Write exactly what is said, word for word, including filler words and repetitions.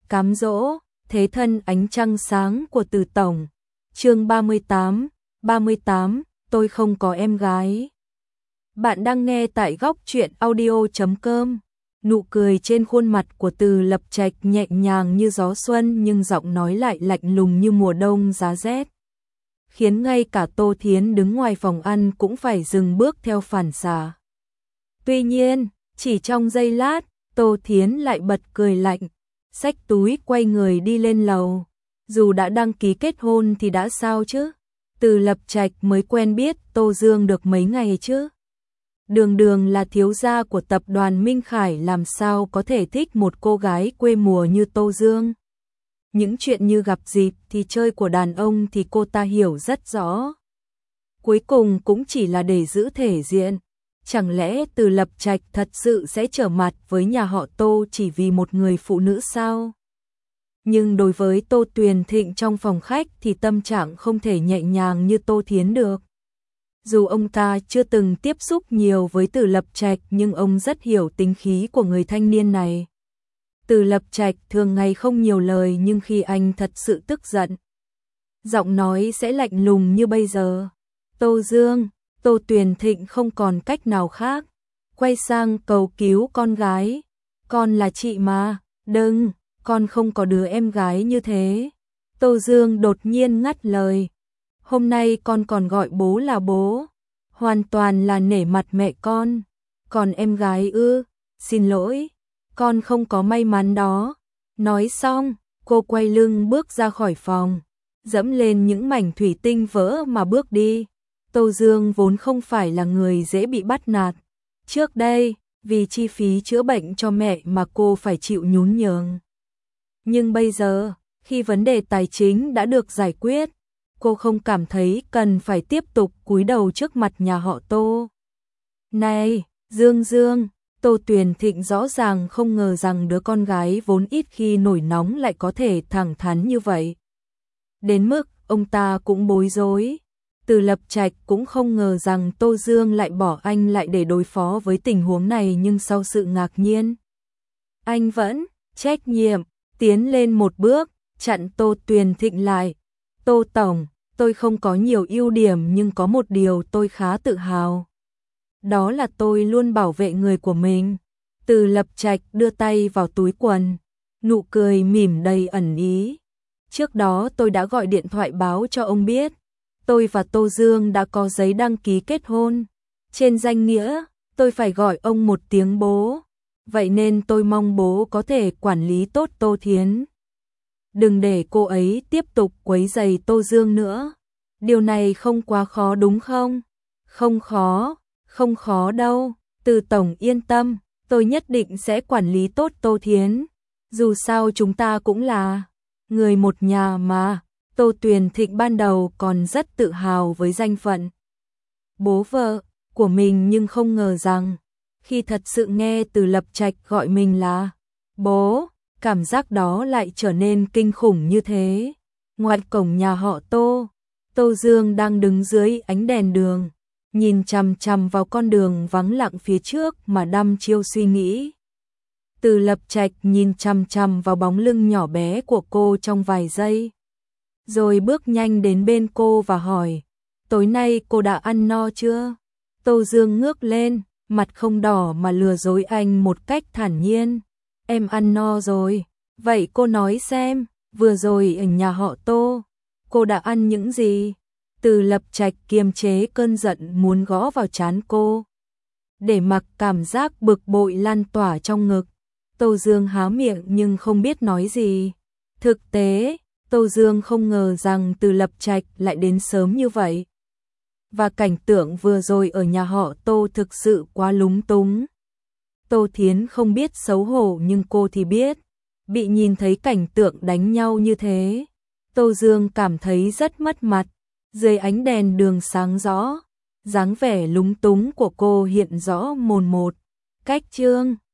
cám dỗ, thế thân ánh trăng sáng của Từ tổng. Chương ba mươi tám, ba mươi tám, tôi không có em gái. Bạn đang nghe tại góc truyện audio chấm com. Nụ cười trên khuôn mặt của Từ Lập Trạch nhẹ nhàng như gió xuân nhưng giọng nói lại lạnh lùng như mùa đông giá rét, khiến ngay cả Tô Thiến đứng ngoài phòng ăn cũng phải dừng bước theo phản xạ. Tuy nhiên, chỉ trong giây lát, Tô Thiến lại bật cười lạnh, xách túi quay người đi lên lầu. Dù đã đăng ký kết hôn thì đã sao chứ? Từ Lập Trạch mới quen biết Tô Dương được mấy ngày chứ? Đường đường là thiếu gia của tập đoàn Minh Khải, làm sao có thể thích một cô gái quê mùa như Tô Dương? Những chuyện như gặp dịp thì chơi của đàn ông thì cô ta hiểu rất rõ. Cuối cùng cũng chỉ là để giữ thể diện. Chẳng lẽ Từ Lập Trạch thật sự sẽ trở mặt với nhà họ Tô chỉ vì một người phụ nữ sao? Nhưng đối với Tô Tuyền Thịnh trong phòng khách thì tâm trạng không thể nhẹ nhàng như Tô Thiến được. Dù ông ta chưa từng tiếp xúc nhiều với Từ Lập Trạch nhưng ông rất hiểu tính khí của người thanh niên này. Từ Lập Trạch thường ngày không nhiều lời nhưng khi anh thật sự tức giận, giọng nói sẽ lạnh lùng như bây giờ. Tô Dương, Tô Tuyền Thịnh không còn cách nào khác, quay sang cầu cứu con gái. Con là chị mà, đừng, con không có đứa em gái như thế. Tô Dương đột nhiên ngắt lời. Hôm nay con còn gọi bố là bố, hoàn toàn là nể mặt mẹ con. Còn em gái ư, xin lỗi, con không có may mắn đó. Nói xong, cô quay lưng bước ra khỏi phòng, dẫm lên những mảnh thủy tinh vỡ mà bước đi. Tô Dương vốn không phải là người dễ bị bắt nạt. Trước đây, vì chi phí chữa bệnh cho mẹ mà cô phải chịu nhún nhường. Nhưng bây giờ, khi vấn đề tài chính đã được giải quyết, cô không cảm thấy cần phải tiếp tục cúi đầu trước mặt nhà họ Tô. Này, Dương Dương, Tô Tuyền Thịnh rõ ràng không ngờ rằng đứa con gái vốn ít khi nổi nóng lại có thể thẳng thắn như vậy. Đến mức ông ta cũng bối rối. Từ Lập Trạch cũng không ngờ rằng Tô Dương lại bỏ anh lại để đối phó với tình huống này, nhưng sau sự ngạc nhiên, anh vẫn trách nhiệm tiến lên một bước, chặn Tô Tuyền Thịnh lại. Tô Tổng, tôi không có nhiều ưu điểm nhưng có một điều tôi khá tự hào. Đó là tôi luôn bảo vệ người của mình. Từ Lập Trạch đưa tay vào túi quần, nụ cười mỉm đầy ẩn ý. Trước đó tôi đã gọi điện thoại báo cho ông biết. Tôi và Tô Dương đã có giấy đăng ký kết hôn. Trên danh nghĩa, tôi phải gọi ông một tiếng bố. Vậy nên tôi mong bố có thể quản lý tốt Tô Thiến. Đừng để cô ấy tiếp tục quấy rầy Tô Dương nữa. Điều này không quá khó đúng không? Không khó, không khó đâu. Từ Tổng yên tâm, tôi nhất định sẽ quản lý tốt Tô Thiến. Dù sao chúng ta cũng là người một nhà mà. Tô Tuyền Thịnh ban đầu còn rất tự hào với danh phận bố vợ của mình, nhưng không ngờ rằng khi thật sự nghe Từ Lập Trạch gọi mình là bố, cảm giác đó lại trở nên kinh khủng như thế. Ngoài cổng nhà họ Tô, Tô Dương đang đứng dưới ánh đèn đường, nhìn chằm chằm vào con đường vắng lặng phía trước mà đăm chiêu suy nghĩ. Từ Lập Trạch nhìn chằm chằm vào bóng lưng nhỏ bé của cô trong vài giây, rồi bước nhanh đến bên cô và hỏi, tối nay cô đã ăn no chưa? Tô Dương ngước lên, mặt không đỏ mà lừa dối anh một cách thản nhiên. Em ăn no rồi. Vậy cô nói xem, vừa rồi ở nhà họ Tô, cô đã ăn những gì? Từ Lập Trạch kiềm chế cơn giận muốn gõ vào trán cô, để mặc cảm giác bực bội lan tỏa trong ngực. Tô Dương há miệng nhưng không biết nói gì. Thực tế, Tô Dương không ngờ rằng Từ Lập Trạch lại đến sớm như vậy. Và cảnh tượng vừa rồi ở nhà họ Tô thực sự quá lúng túng. Tô Thiến không biết xấu hổ nhưng cô thì biết. Bị nhìn thấy cảnh tượng đánh nhau như thế, Tô Dương cảm thấy rất mất mặt. Dưới ánh đèn đường sáng rõ, dáng vẻ lúng túng của cô hiện rõ mồn một. Cách chương